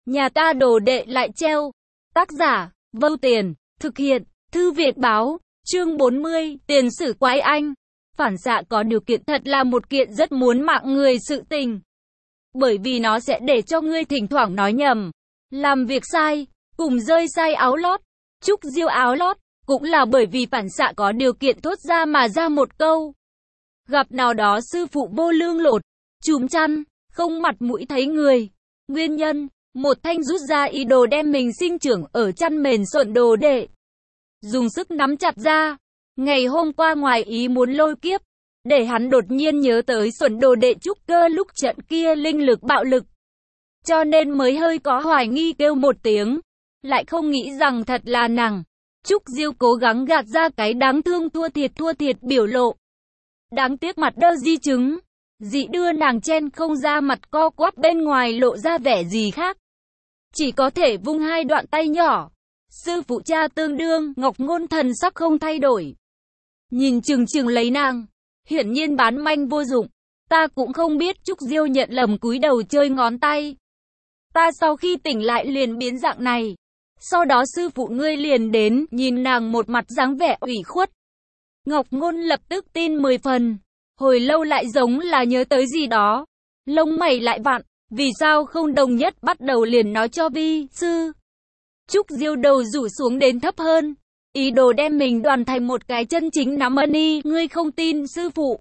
Nhà ta đồ đệ lại treo. Tác giả, Vâu Tiền, thực hiện, Thư viện báo, chương 40, tiền sử quái anh. Phản xạ có điều kiện thật là một kiện rất muốn mạng người sự tình. Bởi vì nó sẽ để cho ngươi thỉnh thoảng nói nhầm, làm việc sai, cùng rơi sai áo lót. Trúc Diêu áo lót, cũng là bởi vì phản xạ có điều kiện thốt ra mà ra một câu. Gặp nào đó sư phụ vô lương lột, chùm chăn, không mặt mũi thấy người. Nguyên nhân, một thanh rút ra ý đồ đem mình sinh trưởng ở chăn mền Xuẩn đồ đệ. Dùng sức nắm chặt ra. Ngày hôm qua ngoài ý muốn lôi kiếp, để hắn đột nhiên nhớ tới Xuẩn đồ đệ trúc cơ lúc trận kia linh lực bạo lực. Cho nên mới hơi có hoài nghi kêu một tiếng. Lại không nghĩ rằng thật là nàng. Trúc Diêu cố gắng gạt ra cái đáng thương thua thiệt biểu lộ. Đáng tiếc mặt đơ di chứng. Dị đưa nàng chen không ra mặt co quắp bên ngoài lộ ra vẻ gì khác. Chỉ có thể vung hai đoạn tay nhỏ. Sư phụ cha tương đương, Ngọc Ngôn thần sắc không thay đổi. Nhìn chừng lấy nàng. Hiển nhiên bán manh vô dụng. Ta cũng không biết. Trúc Diêu nhận lầm cúi đầu chơi ngón tay. Ta sau khi tỉnh lại liền biến dạng này. Sau đó sư phụ ngươi liền đến, nhìn nàng một mặt dáng vẻ ủy khuất. Ngọc Ngôn lập tức tin 10 phần. Hồi lâu lại giống là nhớ tới gì đó. Lông mày lại vặn, vì sao không đồng nhất bắt đầu liền nói cho vi sư. Trúc Diêu đầu rủ xuống đến thấp hơn. Ý đồ đem mình đoàn thành một cái chân chính nắm ân y, ngươi không tin sư phụ.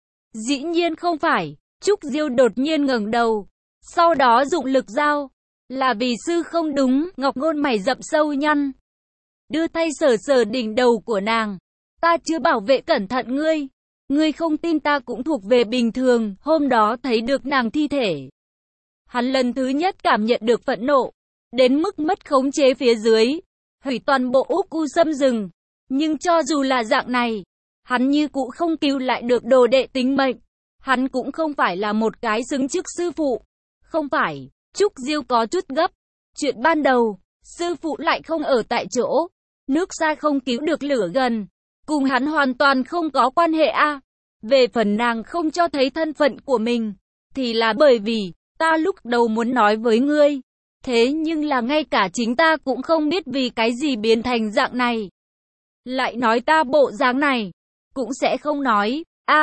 Dĩ nhiên không phải. Trúc Diêu đột nhiên ngẩng đầu. Sau đó dụng lực giao. Là vì sư không đúng. Ngọc Ngôn mày rậm sâu nhăn. Đưa tay sờ đỉnh đầu của nàng. Ta chưa bảo vệ cẩn thận ngươi. Ngươi không tin ta cũng thuộc về bình thường. Hôm đó thấy được nàng thi thể. Hắn lần thứ nhất cảm nhận được phẫn nộ. Đến mức mất khống chế phía dưới. Hủy toàn bộ Úc U Sâm rừng. Nhưng cho dù là dạng này. Hắn như cũ không cứu lại được đồ đệ tính mệnh. Hắn cũng không phải là một cái xứng chức sư phụ. Không phải. Trúc Diêu có chút gấp. Chuyện ban đầu. Sư phụ lại không ở tại chỗ. Nước xa không cứu được lửa gần. Cùng hắn hoàn toàn không có quan hệ a. Về phần nàng không cho thấy thân phận của mình. Thì là bởi vì. Ta lúc đầu muốn nói với ngươi. Thế nhưng là ngay cả chính ta cũng không biết vì cái gì biến thành dạng này. Lại nói ta bộ dáng này. Cũng sẽ không nói.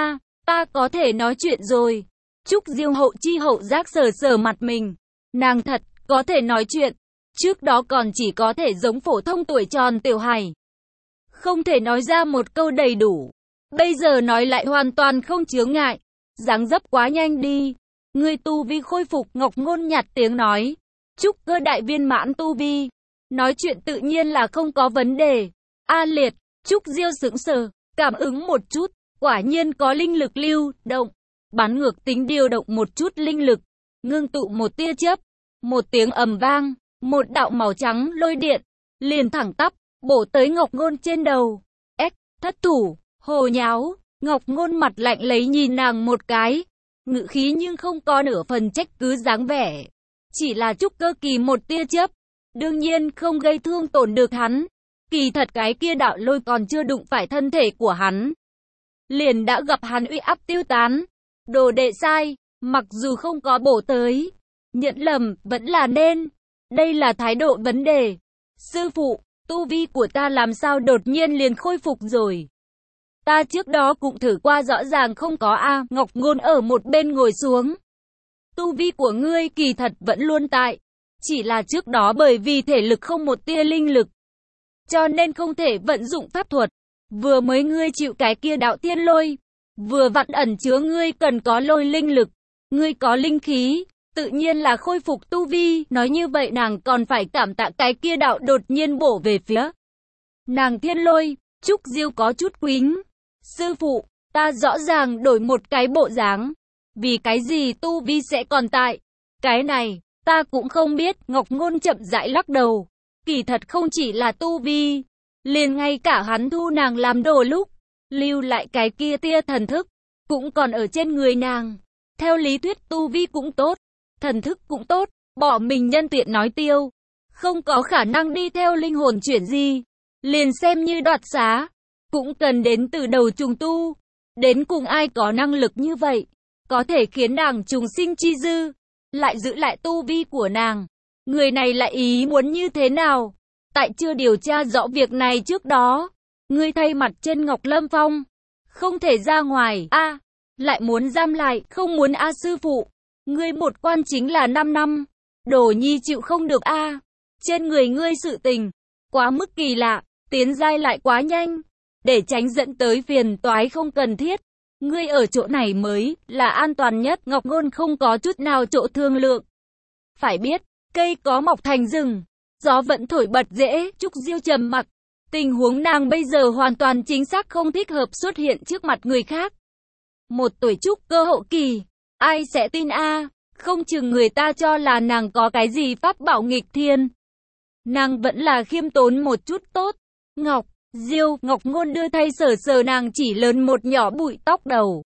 Ta có thể nói chuyện rồi. Trúc Diêu hậu chi hậu giác sờ mặt mình. Nàng thật, có thể nói chuyện. Trước đó còn chỉ có thể giống phổ thông tuổi tròn tiểu hài. Không thể nói ra một câu đầy đủ. Bây giờ nói lại hoàn toàn không chướng ngại. Dáng dấp quá nhanh đi. Ngươi tu vi khôi phục. Ngọc Ngôn nhạt tiếng nói. Trúc cơ đại viên mãn tu vi. Nói chuyện tự nhiên là không có vấn đề. A liệt. Trúc Diêu sững sờ. Cảm ứng một chút. Quả nhiên có linh lực lưu động. Bắn ngược tính điều động một chút linh lực. Ngưng tụ một tia chớp. Một tiếng ầm vang. Một đạo màu trắng lôi điện. Liền thẳng tắp. Bổ tới Ngọc Ngôn trên đầu. Thất thủ. Hồ nháo. Ngọc Ngôn mặt lạnh lấy nhìn nàng một cái. Ngự khí nhưng không có nửa phần trách cứ dáng vẻ. Chỉ là trúc cơ kỳ một tia chớp. Đương nhiên không gây thương tổn được hắn. Kỳ thật cái kia đạo lôi còn chưa đụng phải thân thể của hắn. Liền đã gặp hắn uy áp tiêu tán. Đồ đệ sai. Mặc dù không có bổ tới. Nhận lầm vẫn là nên. Đây là thái độ vấn đề. Sư phụ, tu vi của ta làm sao đột nhiên liền khôi phục rồi. Ta trước đó cũng thử qua rõ ràng không có a. Ngọc Ngôn ở một bên ngồi xuống. Tu vi của ngươi kỳ thật vẫn luôn tại. Chỉ là trước đó bởi vì thể lực không một tia linh lực. Cho nên không thể vận dụng pháp thuật. Vừa mới ngươi chịu cái kia đạo tiên lôi. Vừa vặn ẩn chứa ngươi cần có lôi linh lực. Ngươi có linh khí. Tự nhiên là khôi phục tu vi. Nói như vậy nàng còn phải cảm tạ cái kia đạo đột nhiên bổ về phía nàng thiên lôi. Trúc Diêu có chút quính. Sư phụ, ta rõ ràng đổi một cái bộ dáng. Vì cái gì tu vi sẽ còn tại? Cái này, ta cũng không biết. Ngọc Ngôn chậm rãi lắc đầu. Kỳ thật không chỉ là tu vi. Liền ngay cả hắn thu nàng làm đồ lúc. Lưu lại cái kia tia thần thức. Cũng còn ở trên người nàng. Theo lý thuyết tu vi cũng tốt. Thần thức cũng tốt. Bỏ mình nhân tiện nói tiêu. Không có khả năng đi theo linh hồn chuyển di. Liền xem như đoạt xá. Cũng cần đến từ đầu trùng tu. Đến cùng ai có năng lực như vậy. Có thể khiến nàng trùng sinh chi dư. Lại giữ lại tu vi của nàng. Người này lại ý muốn như thế nào? Tại chưa điều tra rõ việc này trước đó, ngươi thay mặt trên Ngọc Lâm Phong, không thể ra ngoài, lại muốn giam lại, không muốn sư phụ. Ngươi một quan chính là 5 năm, Đồ Nhi chịu không được Trên người ngươi sự tình, quá mức kỳ lạ, tiến giai lại quá nhanh, để tránh dẫn tới phiền toái không cần thiết. Ngươi ở chỗ này mới là an toàn nhất, Ngọc Ngôn không có chút nào chỗ thương lượng. Phải biết, cây có mọc thành rừng, gió vẫn thổi bật dễ, Trúc Diêu trầm mặc. Tình huống nàng bây giờ hoàn toàn chính xác không thích hợp xuất hiện trước mặt người khác. Một tuổi trúc cơ hậu kỳ, ai sẽ tin không chừng người ta cho là nàng có cái gì pháp bảo nghịch thiên. Nàng vẫn là khiêm tốn một chút tốt. Ngọc Diêu, Ngọc Ngôn đưa tay sờ sờ nàng chỉ lớn một nhỏ bụi tóc đầu.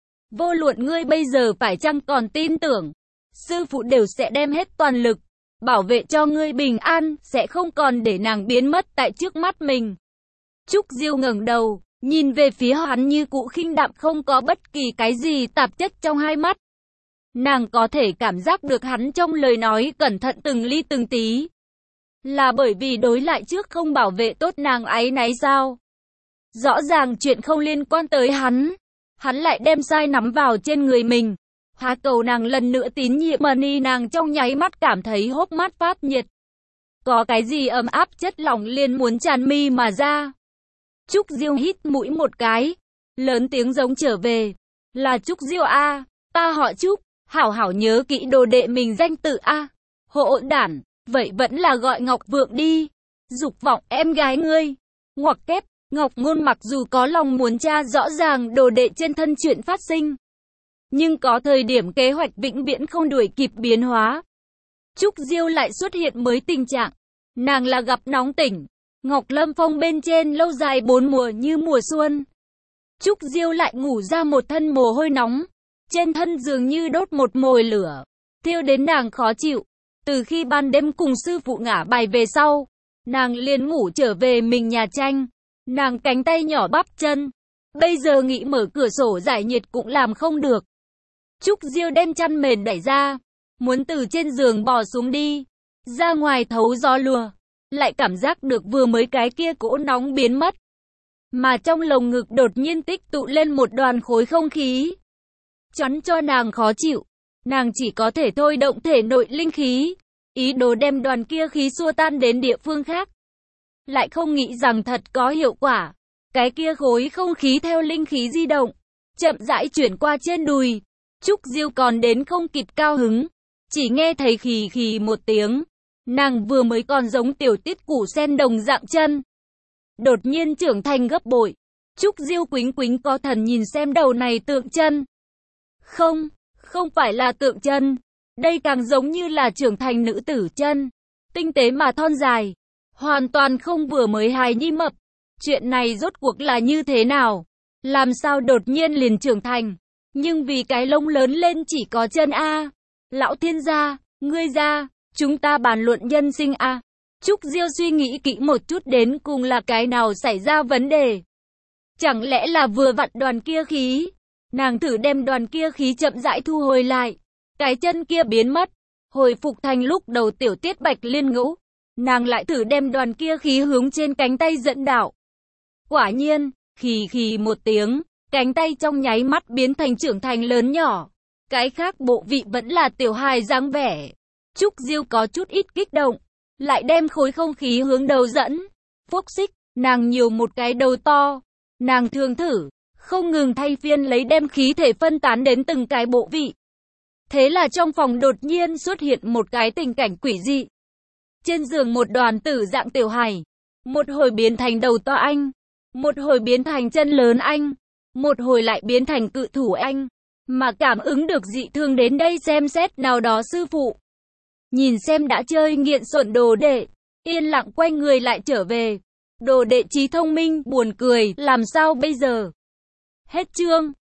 Vô luận ngươi bây giờ phải chăng còn tin tưởng, sư phụ đều sẽ đem hết toàn lực bảo vệ cho ngươi bình an, sẽ không còn để nàng biến mất tại trước mắt mình. Trúc Diêu ngẩng đầu, nhìn về phía hắn như cũ khinh đạm, không có bất kỳ cái gì tạp chất trong hai mắt. Nàng có thể cảm giác được hắn trong lời nói cẩn thận từng ly từng tí. Là bởi vì đối lại trước không bảo vệ tốt nàng áy náy sao? Rõ ràng chuyện không liên quan tới hắn lại đem sai nắm vào trên người mình. Há cầu nàng lần nữa tín nhiệm Mani, nàng trong nháy mắt cảm thấy hốc mắt phát nhiệt. Có cái gì ấm áp chất lỏng liền muốn tràn mi mà ra. Trúc Diêu hít mũi một cái, lớn tiếng giống trở về. Là Trúc Diêu ta họ Trúc, hảo hảo nhớ kỹ đồ đệ mình danh tự hỗn đản, vậy vẫn là gọi Ngọc Vượng đi. Dục vọng em gái ngươi. Ngoặc kép, Ngọc Ngôn mặc dù có lòng muốn tra rõ ràng đồ đệ trên thân chuyện phát sinh, nhưng có thời điểm kế hoạch vĩnh viễn không đuổi kịp biến hóa. Trúc Diêu lại xuất hiện mới tình trạng. Nàng là gặp nóng tỉnh. Ngọc Lâm Phong bên trên lâu dài 4 mùa như mùa xuân. Trúc Diêu lại ngủ ra một thân mồ hôi nóng. Trên thân dường như đốt một mồi lửa, thiêu đến nàng khó chịu. Từ khi ban đêm cùng sư phụ ngả bài về sau, nàng liền ngủ trở về mình nhà tranh. Nàng cánh tay nhỏ bắp chân. Bây giờ nghĩ mở cửa sổ giải nhiệt cũng làm không được. Trúc Diêu đem chăn mền đẩy ra, muốn từ trên giường bò xuống đi, ra ngoài thấu gió lùa, lại cảm giác được vừa mới cái kia cỗ nóng biến mất. Mà trong lồng ngực đột nhiên tích tụ lên một đoàn khối không khí, chắn cho nàng khó chịu. Nàng chỉ có thể thôi động thể nội linh khí, ý đồ đem đoàn kia khí xua tan đến địa phương khác. Lại không nghĩ rằng thật có hiệu quả. Cái kia khối không khí theo linh khí di động, chậm rãi chuyển qua trên đùi. Trúc Diêu còn đến không kịp cao hứng, chỉ nghe thấy khì khì một tiếng. Nàng vừa mới còn giống tiểu tiết củ sen đồng dạng chân, đột nhiên trưởng thành gấp bội. Trúc Diêu quính quính có thần nhìn xem đầu này tượng chân. Không phải là tượng chân, đây càng giống như là trưởng thành nữ tử chân, tinh tế mà thon dài, hoàn toàn không vừa mới hài nhi mập. Chuyện này rốt cuộc là như thế nào? Làm sao đột nhiên liền trưởng thành? Nhưng vì cái lông lớn lên chỉ có chân Lão thiên gia, ngươi ra, chúng ta bàn luận nhân sinh Trúc Diêu suy nghĩ kỹ một chút, đến cùng là cái nào xảy ra vấn đề? Chẳng lẽ là vừa vặn đoàn kia khí? Nàng thử đem đoàn kia khí chậm rãi thu hồi lại. Cái chân kia biến mất, hồi phục thành lúc đầu tiểu tiết bạch liên ngũ. Nàng lại thử đem đoàn kia khí hướng trên cánh tay dẫn đạo. Quả nhiên, khì khì một tiếng, cánh tay trong nháy mắt biến thành trưởng thành lớn nhỏ. Cái khác bộ vị vẫn là tiểu hài dáng vẻ. Trúc Diêu có chút ít kích động, lại đem khối không khí hướng đầu dẫn. Phốc xích, nàng nhiều một cái đầu to. Nàng thường thử, không ngừng thay phiên lấy đem khí thể phân tán đến từng cái bộ vị. Thế là trong phòng đột nhiên xuất hiện một cái tình cảnh quỷ dị. Trên giường một đoàn tử dạng tiểu hài, một hồi biến thành đầu to anh, một hồi biến thành chân lớn anh, một hồi lại biến thành cự thủ anh. Mà cảm ứng được dị thường đến đây xem xét nào đó sư phụ. Nhìn xem đã chơi nghiện xuẩn đồ đệ, yên lặng quay người lại trở về. Đồ đệ trí thông minh, buồn cười, làm sao bây giờ? Hết chương.